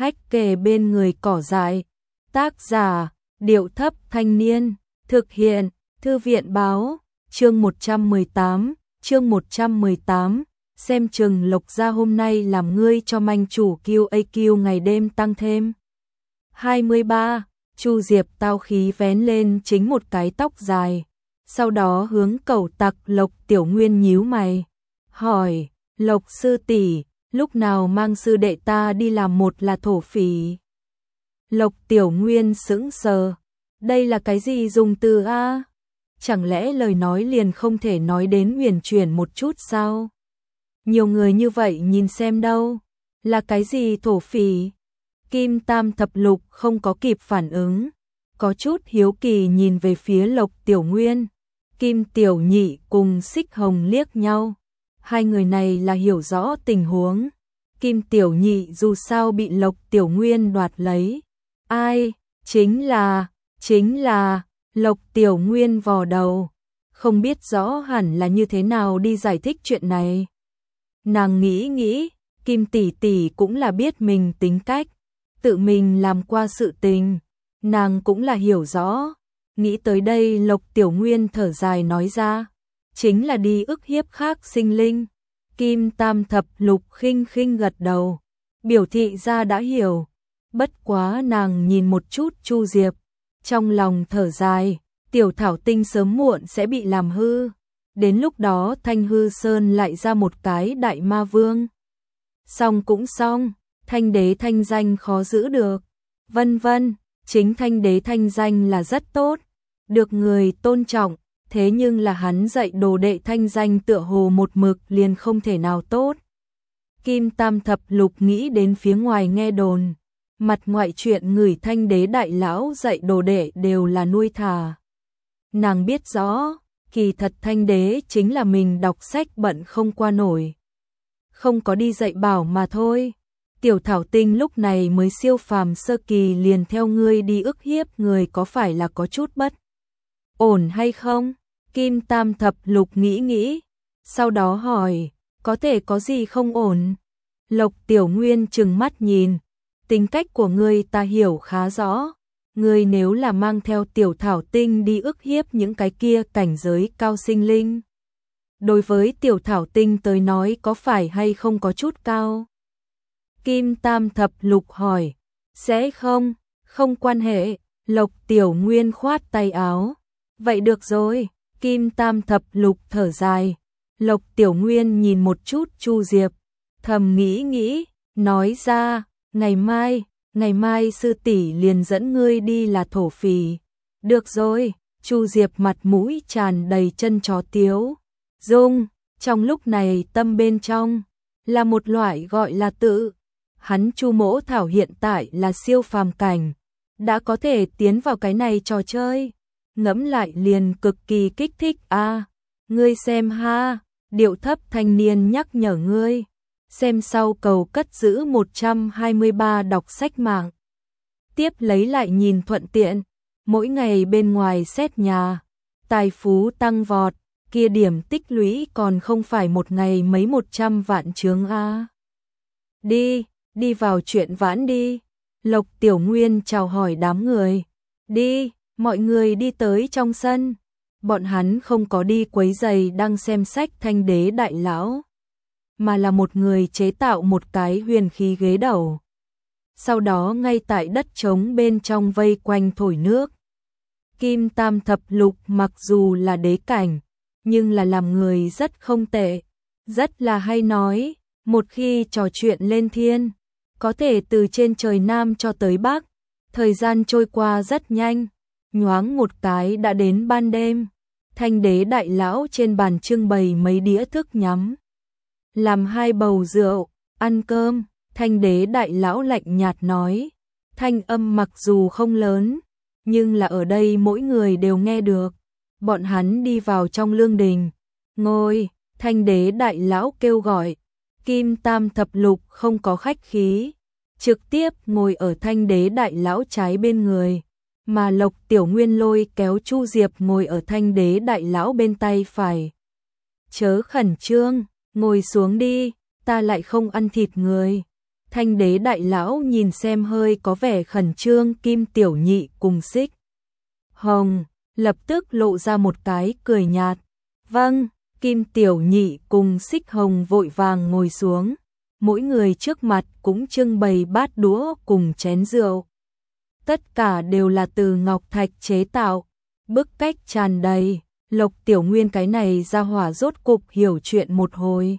hách kề bên người cỏ dại. Tác giả, Điệu Thấp Thanh Niên, thực hiện, Thư viện Báo, chương 118, xem chừng Lộc gia hôm nay làm ngươi cho manh chủ QAQ ngày đêm tăng thêm. 23, Chu Diệp tao khí vén lên chính một cái tóc dài, sau đó hướng cẩu tặc Lộc Tiểu Nguyên nhíu mày, hỏi, Lộc sư tỷ, lúc nào mang sư đệ ta đi làm một là thổ phỉ? Lộc Tiểu Nguyên sững sờ, đây là cái gì dùng từ a? Chẳng lẽ lời nói liền không thể nói đến huyền chuyển một chút sao? Nhiều người như vậy nhìn xem đâu, là cái gì thổ phỉ? Kim Tam Thập Lục không có kịp phản ứng, có chút hiếu kỳ nhìn về phía Lộc Tiểu Nguyên. Kim Tiểu Nhị cùng Xích Hồng liếc nhau, hai người này là hiểu rõ tình huống. Kim Tiểu Nhị dù sao bị Lộc Tiểu Nguyên đoạt lấy. Ai? Chính là Lộc Tiểu Nguyên vò đầu, không biết rõ hẳn là như thế nào đi giải thích chuyện này. Nàng nghĩ, Kim tỷ tỷ cũng là biết mình tính cách, tự mình làm qua sự tình, nàng cũng là hiểu rõ. Nghĩ tới đây Lộc Tiểu Nguyên thở dài nói ra, chính là đi ức hiếp khác sinh linh. Kim Tam Thập Lục khinh gật đầu, biểu thị ra đã hiểu. Bất quá nàng nhìn một chút Chu Diệp, trong lòng thở dài, tiểu thảo tinh sớm muộn sẽ bị làm hư. Đến lúc đó Thanh Hư Sơn lại ra một cái đại ma vương. Xong cũng xong, Thanh đế thanh danh khó giữ được. Vân vân, chính Thanh đế thanh danh là rất tốt, được người tôn trọng, thế nhưng là hắn dạy đồ đệ thanh danh tựa hồ một mực liền không thể nào tốt. Kim Tam Thập Lục nghĩ đến phía ngoài nghe đồn, mặt ngoại chuyện người Thanh đế đại lão dạy đồ đệ đều là nuôi thả. Nàng biết rõ, kỳ thật Thanh đế chính là mình đọc sách bận không qua nổi, không có đi dạy bảo mà thôi. Tiểu thảo tinh lúc này mới siêu phàm sơ kỳ liền theo ngươi đi ức hiếp người, có phải là có chút bất ổn hay không? Kim Tam Thập Lục nghĩ, sau đó hỏi, có thể có gì không ổn? Lộc Tiểu Nguyên trừng mắt nhìn, tính cách của ngươi ta hiểu khá rõ, ngươi nếu là mang theo tiểu thảo tinh đi ức hiếp những cái kia cảnh giới cao sinh linh, đối với tiểu thảo tinh tới nói có phải hay không có chút cao? Kim Tam Thập Lục hỏi, sẽ không quan hệ. Lộc Tiểu Nguyên khoát tay áo, vậy được rồi. Kim Tam Thập Lục thở dài. Lộc Tiểu Nguyên nhìn một chút Chu Diệp, thầm nghĩ, nói ra, ngày mai sư tỷ liền dẫn ngươi đi là thổ phỉ. Được rồi. Chu Diệp mặt mũi tràn đầy chân chó tiếu dung, trong lúc này tâm bên trong là một loại gọi là tự. Hắn Chu Mỗ Thảo hiện tại là siêu phàm cảnh, đã có thể tiến vào cái này trò chơi, ngẫm lại liền cực kỳ kích thích a. Ngươi xem ha, Điệu Thấp Thanh Niên nhắc nhở ngươi, xem sau cầu cất giữ 123 đọc sách mạng. Tiếp lấy lại nhìn thuận tiện, mỗi ngày bên ngoài xét nhà, tài phú tăng vọt, kia điểm tích lũy còn không phải một ngày mấy 100 vạn chướng a. Đi vào chuyện vãn đi. Lộc Tiểu Nguyên chào hỏi đám người. Đi, mọi người đi tới trong sân. Bọn hắn không có đi quấy giày đang xem sách Thanh đế đại lão, mà là một người chế tạo một cái huyền khí ghế đầu. Sau đó ngay tại đất trống bên trong vây quanh thổi nước. Kim Tam Thập Lục mặc dù là đế cảnh, nhưng là làm người rất không tệ, rất là hay nói, một khi trò chuyện lên thiên, có thể từ trên trời Nam cho tới Bắc, thời gian trôi qua rất nhanh, nhoáng một cái đã đến ban đêm. Thanh đế đại lão trên bàn trưng bày mấy đĩa thức nhắm, làm 2 bầu rượu, ăn cơm. Thanh đế đại lão lạnh nhạt nói, thanh âm mặc dù không lớn, nhưng là ở đây mỗi người đều nghe được. Bọn hắn đi vào trong lương đình, ngồi. Thanh đế đại lão kêu gọi. Kim Tam Thập Lục không có khách khí, trực tiếp ngồi ở Thanh đế đại lão trái bên người, mà Lộc Tiểu Nguyên lôi kéo Chu Diệp ngồi ở Thanh đế đại lão bên tay phải. Chớ khẩn trương, ngồi xuống đi, ta lại không ăn thịt người. Thanh đế đại lão nhìn xem hơi có vẻ khẩn trương Kim Tiểu Nhị cùng Xích Hồng, lập tức lộ ra một cái cười nhạt. Vâng, Kim Tiểu Nhị cùng Xích Hồng vội vàng ngồi xuống, mỗi người trước mặt cũng trưng bày bát đũa cùng chén rượu. Tất cả đều là từ ngọc thạch chế tạo, bức cách tràn đầy. Lộc Tiểu Nguyên cái này ra hỏa rốt cục hiểu chuyện một hồi.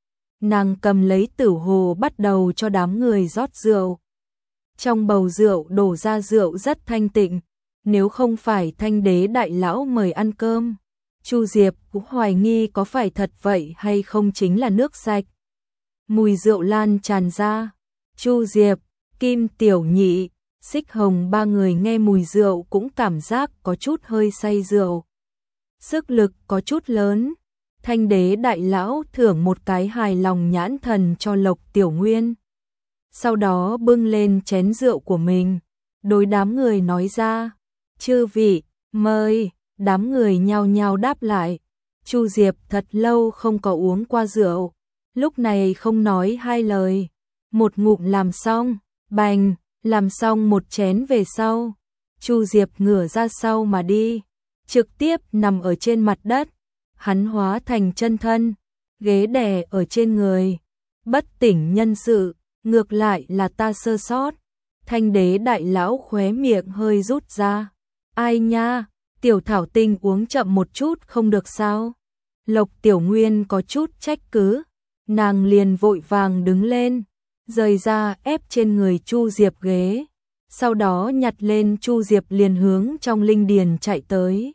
Nàng cầm lấy tử hồ bắt đầu cho đám người rót rượu. Trong bầu rượu đổ ra rượu rất thanh tịnh, nếu không phải Thanh đế đại lão mời ăn cơm, Chu Diệp cũng hoài nghi có phải thật vậy hay không chính là nước sạch. Mùi rượu lan tràn ra, Chu Diệp, Kim Tiểu Nhị, Xích Hồng ba người nghe mùi rượu cũng cảm giác có chút hơi say rượu. Sức lực có chút lớn. Thanh đế đại lão thưởng một cái hài lòng nhãn thần cho Lộc Tiểu Nguyên. Sau đó bưng lên chén rượu của mình, đối đám người nói ra, chư vị, mời. Đám người nhao nhao đáp lại. Chu Diệp thật lâu không có uống qua rượu, lúc này không nói hai lời, một ngụm làm xong, bành, làm xong một chén về sau, Chu Diệp ngửa ra sau mà đi, trực tiếp nằm ở trên mặt đất, hắn hóa thành chân thân, ghế đè ở trên người, bất tỉnh nhân sự, ngược lại là ta sơ sót. Thanh đế đại lão khóe miệng hơi rút ra, ai nha, Tiểu Thảo Tinh uống chậm một chút không được sao? Lộc Tiểu Nguyên có chút trách cứ, nàng liền vội vàng đứng lên, rời ra ép trên người Chu Diệp ghế, sau đó nhặt lên Chu Diệp liền hướng trong linh điền chạy tới.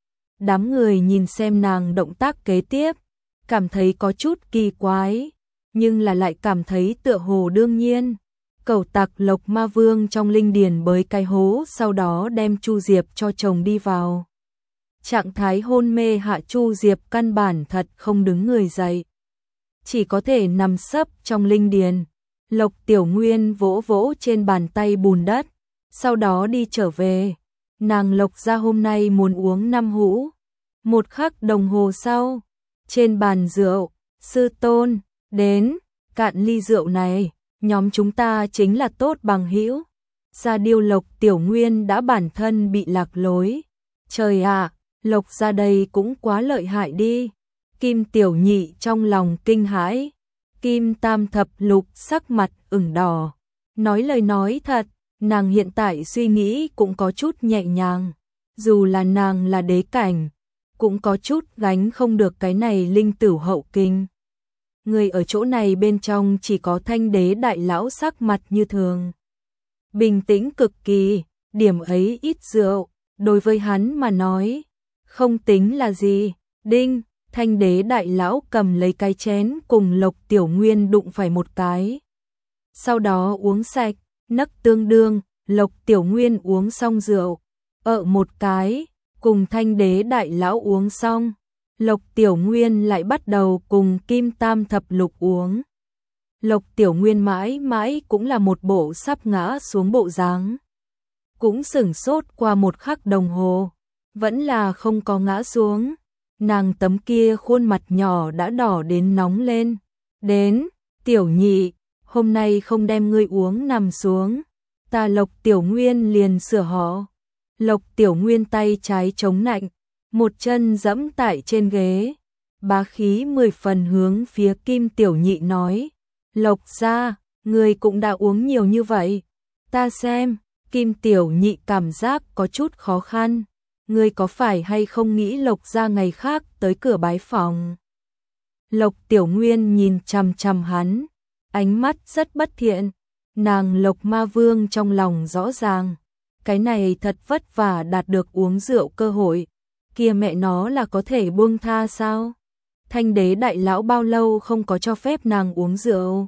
Đám người nhìn xem nàng động tác kế tiếp, cảm thấy có chút kỳ quái, nhưng là lại cảm thấy tựa hồ đương nhiên. Cẩu tặc Lộc Ma Vương trong linh điền bới cái hố, sau đó đem Chu Diệp cho chồng đi vào. Trạng thái hôn mê hạ Chu Diệp căn bản thật không đứng người dậy, chỉ có thể nằm sấp trong linh điền. Lộc Tiểu Nguyên vỗ vỗ trên bàn tay bùn đất, sau đó đi trở về. Nàng Lộc ra hôm nay muốn uống 5 hũ. Một khắc đồng hồ sau, trên bàn rượu, sư tôn, đến, cạn ly rượu này, nhóm chúng ta chính là tốt bằng hữu. Gia Điêu Lộc Tiểu Nguyên đã bản thân bị lạc lối. Trời ạ, Lộc ra đây cũng quá lợi hại đi. Kim Tiểu Nhị trong lòng kinh hãi. Kim Tam Thập Lục sắc mặt ửng đỏ. Nói lời nói thật, nàng hiện tại suy nghĩ cũng có chút nhẹ nhàng. Dù là nàng là đế cảnh, cũng có chút gánh không được cái này linh tử hậu kinh. Người ở chỗ này bên trong chỉ có Thanh đế đại lão sắc mặt như thường. Bình tĩnh cực kỳ, điểm ấy ít rượu, đối với hắn mà nói, không tính là gì. Đinh, Thanh đế đại lão cầm lấy cái chén cùng Lộc Tiểu Nguyên đụng phải một cái. Sau đó uống sạch, nấc tương đương, Lộc Tiểu Nguyên uống xong rượu, một cái, cùng Thanh đế đại lão uống xong. Lộc Tiểu Nguyên lại bắt đầu cùng Kim Tam Thập Lục uống. Lộc Tiểu Nguyên mãi mãi cũng là một bộ sắp ngã xuống bộ dáng. Cũng sửng sốt qua một khắc đồng hồ, vẫn là không có ngã xuống. Nàng tấm kia khuôn mặt nhỏ đã đỏ đến nóng lên. Đến, Tiểu Nhị, hôm nay không đem ngươi uống nằm xuống. Ta Lộc Tiểu Nguyên liền sửa họ. Lộc Tiểu Nguyên tay trái chống nạnh, một chân giẫm tại trên ghế, bá khí 10 phần hướng phía Kim Tiểu Nhị nói, Lộc ra, người cũng đã uống nhiều như vậy, ta xem. Kim Tiểu Nhị cảm giác có chút khó khăn, ngươi có phải hay không nghĩ Lộc ra ngày khác tới cửa bái phòng? Lộc Tiểu Nguyên nhìn chằm chằm hắn, ánh mắt rất bất thiện, nàng Lộc Ma Vương trong lòng rõ ràng, cái này thật vất vả đạt được uống rượu cơ hội, kia mẹ nó là có thể buông tha sao? Thanh đế đại lão bao lâu không có cho phép nàng uống rượu?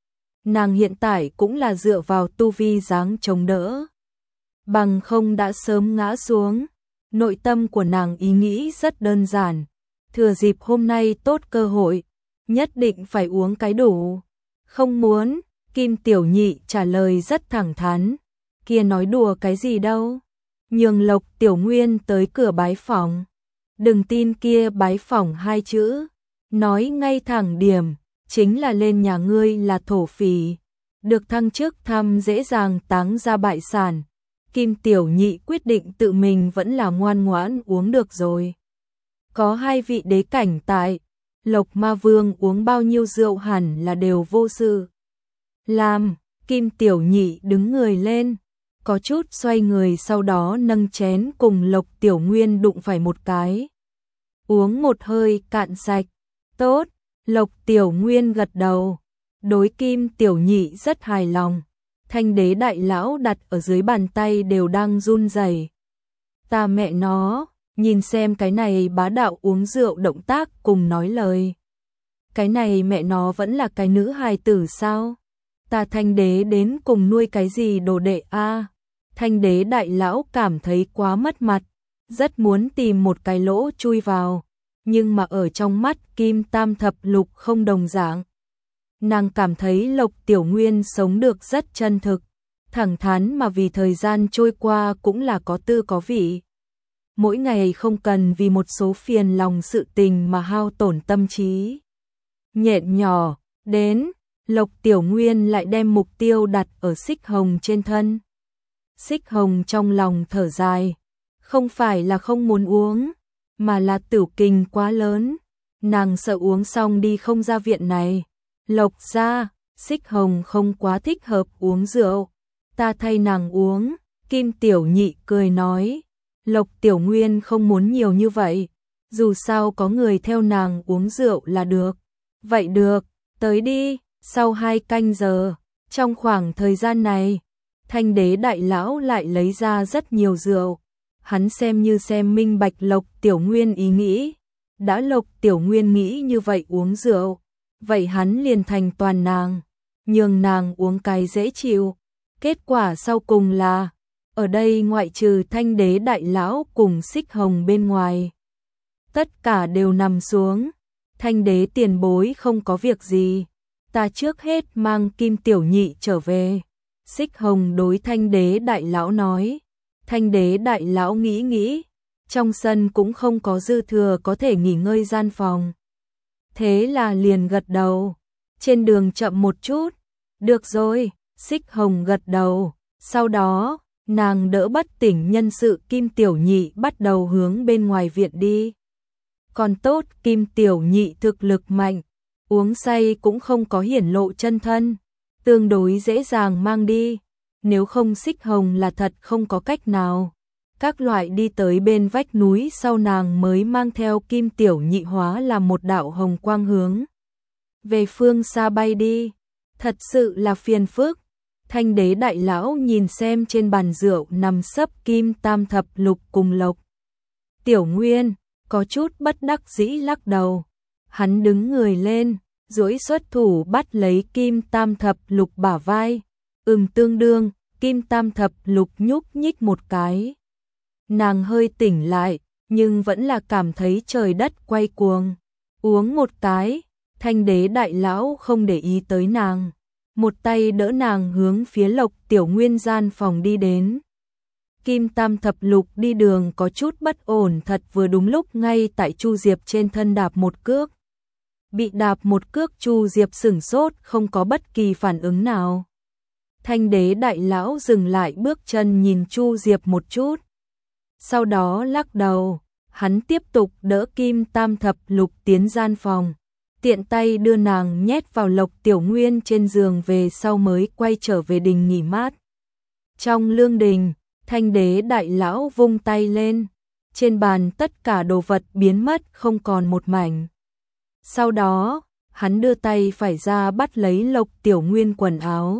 Nàng hiện tại cũng là dựa vào tu vi dáng chống đỡ, bằng không đã sớm ngã xuống. Nội tâm của nàng ý nghĩ rất đơn giản, thừa dịp hôm nay tốt cơ hội, nhất định phải uống cái đủ. Không muốn, Kim Tiểu Nhị trả lời rất thẳng thắn, kia nói đùa cái gì đâu. Nhường Lộc Tiểu Nguyên tới cửa bái phỏng. Đừng tin kia bái phỏng 2 chữ, nói ngay thẳng điểm, chính là lên nhà ngươi là thổ phỉ. Được thăng chức thăm dễ dàng táng ra bại sản. Kim Tiểu Nhị quyết định tự mình vẫn là ngoan ngoãn uống được rồi. Có hai vị đế cảnh tại, Lộc Ma Vương uống bao nhiêu rượu hẳn là đều vô sự. Làm, Kim Tiểu Nhị đứng người lên, có chút xoay người sau đó nâng chén cùng Lộc Tiểu Nguyên đụng phải một cái. Uống một hơi cạn sạch. Tốt, Lộc Tiểu Nguyên gật đầu. Đối Kim Tiểu Nhị rất hài lòng. Thanh đế đại lão đặt ở dưới bàn tay đều đang run rẩy. Ta mẹ nó, nhìn xem cái này bá đạo uống rượu động tác cùng nói lời. Cái này mẹ nó vẫn là cái nữ hài tử sao? Ta thanh đế đến cùng nuôi cái gì đồ đệ a? Thanh đế đại lão cảm thấy quá mất mặt, rất muốn tìm một cái lỗ chui vào, nhưng mà ở trong mắt Kim Tam Thập Lục không đồng dạng. Nàng cảm thấy Lộc Tiểu Nguyên sống được rất chân thực, thẳng thắn mà vì thời gian trôi qua cũng là có tư có vị. Mỗi ngày không cần vì một số phiền lòng sự tình mà hao tổn tâm trí. Nhện nhỏ, đến, Lộc Tiểu Nguyên lại đem mục tiêu đặt ở Xích Hồng trên thân. Xích Hồng trong lòng thở dài, không phải là không muốn uống, mà là tửu kình quá lớn, nàng sợ uống xong đi không ra viện này. Lộc gia, Xích Hồng không quá thích hợp uống rượu, ta thay nàng uống. Kim Tiểu Nhị cười nói, Lộc Tiểu Nguyên không muốn nhiều như vậy, dù sao có người theo nàng uống rượu là được. Vậy được, tới đi. Sau 2 canh giờ, trong khoảng thời gian này, Thanh đế đại lão lại lấy ra rất nhiều rượu. Hắn xem như xem minh bạch Lộc Tiểu Nguyên ý nghĩ. Đã Lộc Tiểu Nguyên nghĩ như vậy uống rượu, vậy hắn liền thành toàn nàng, nhường nàng uống cái dễ chịu. Kết quả sau cùng là, ở đây ngoại trừ Thanh đế đại lão cùng Xích Hồng bên ngoài, tất cả đều nằm xuống. Thanh đế tiền bối không có việc gì, ta trước hết mang Kim Tiểu Nhị trở về. Xích Hồng đối Thanh đế đại lão nói. Thanh đế đại lão nghĩ nghĩ, trong sân cũng không có dư thừa có thể nghỉ ngơi gian phòng. Thế là liền gật đầu, trên đường chậm một chút. Được rồi, Xích Hồng gật đầu, sau đó, nàng đỡ bất tỉnh nhân sự Kim Tiểu Nhị bắt đầu hướng bên ngoài viện đi. Còn tốt Kim Tiểu Nhị thực lực mạnh, uống say cũng không có hiển lộ chân thân, tương đối dễ dàng mang đi. Nếu không Xích Hồng là thật không có cách nào. Các loại đi tới bên vách núi sau nàng mới mang theo Kim Tiểu Nhị hóa là một đạo hồng quang hướng về phương xa bay đi. Thật sự là phiền phức. Thanh đế đại lão nhìn xem trên bàn rượu nằm sấp Kim Tam Thập Lục cùng Lộc Tiểu Nguyên, có chút bất đắc dĩ lắc đầu. Hắn đứng người lên, duỗi xuất thủ bắt lấy Kim Tam Thập Lục bả vai. Tương đương, Kim Tam Thập Lục nhúc nhích một cái. Nàng hơi tỉnh lại, nhưng vẫn là cảm thấy trời đất quay cuồng. Uống một cái, Thanh đế đại lão không để ý tới nàng. Một tay đỡ nàng hướng phía Lộc Tiểu Nguyên gian phòng đi đến. Kim Tam Thập Lục đi đường có chút bất ổn thật vừa đúng lúc ngay tại Chu Diệp trên thân đạp một cước. Bị đạp một cước Chu Diệp sửng sốt không có bất kỳ phản ứng nào. Thanh đế đại lão dừng lại bước chân nhìn Chu Diệp một chút. Sau đó lắc đầu, hắn tiếp tục đỡ Kim Tam Thập Lục tiến gian phòng. Tiện tay đưa nàng nhét vào Lộc Tiểu Nguyên trên giường về sau mới quay trở về đình nghỉ mát. Trong lương đình, Thanh đế đại lão vung tay lên. Trên bàn tất cả đồ vật biến mất không còn một mảnh. Sau đó, hắn đưa tay phải ra bắt lấy Lộc Tiểu Nguyên quần áo.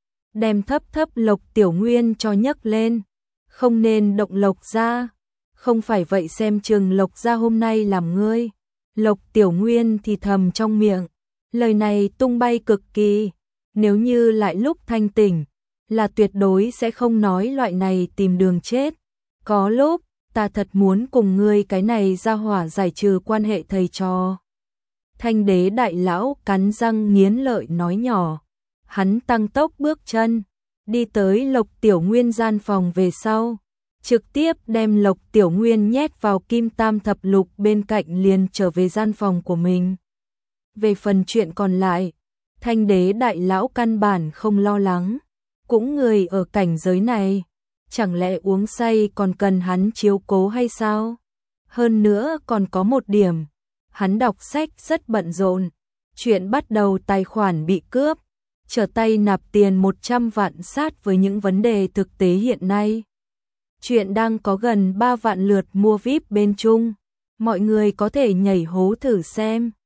Đem thấp Lộc Tiểu Nguyên cho nhấc lên. Không nên động Lộc gia. Không phải vậy xem chừng Lộc gia hôm nay làm ngươi. Lộc Tiểu Nguyên thì thầm trong miệng. Lời này tung bay cực kỳ. Nếu như lại lúc thanh tỉnh, là tuyệt đối sẽ không nói loại này tìm đường chết. Có lúc, ta thật muốn cùng ngươi cái này ra hỏa giải trừ quan hệ thầy trò. Thanh đế đại lão cắn răng nghiến lợi nói nhỏ. Hắn tăng tốc bước chân, đi tới Lộc Tiểu Nguyên gian phòng về sau. Trực tiếp đem Lộc Tiểu Nguyên nhét vào Kim Tam Thập Lục bên cạnh liền trở về gian phòng của mình. Về phần chuyện còn lại, Thanh đế đại lão căn bản không lo lắng, cũng người ở cảnh giới này, chẳng lẽ uống say còn cần hắn chiếu cố hay sao? Hơn nữa còn có một điểm, hắn đọc sách rất bận rộn, chuyện bắt đầu tài khoản bị cướp, trở tay nạp tiền 100 vạn sát với những vấn đề thực tế hiện nay. Chuyện đang có gần 3 vạn lượt mua VIP bên Trung, mọi người có thể nhảy hố thử xem.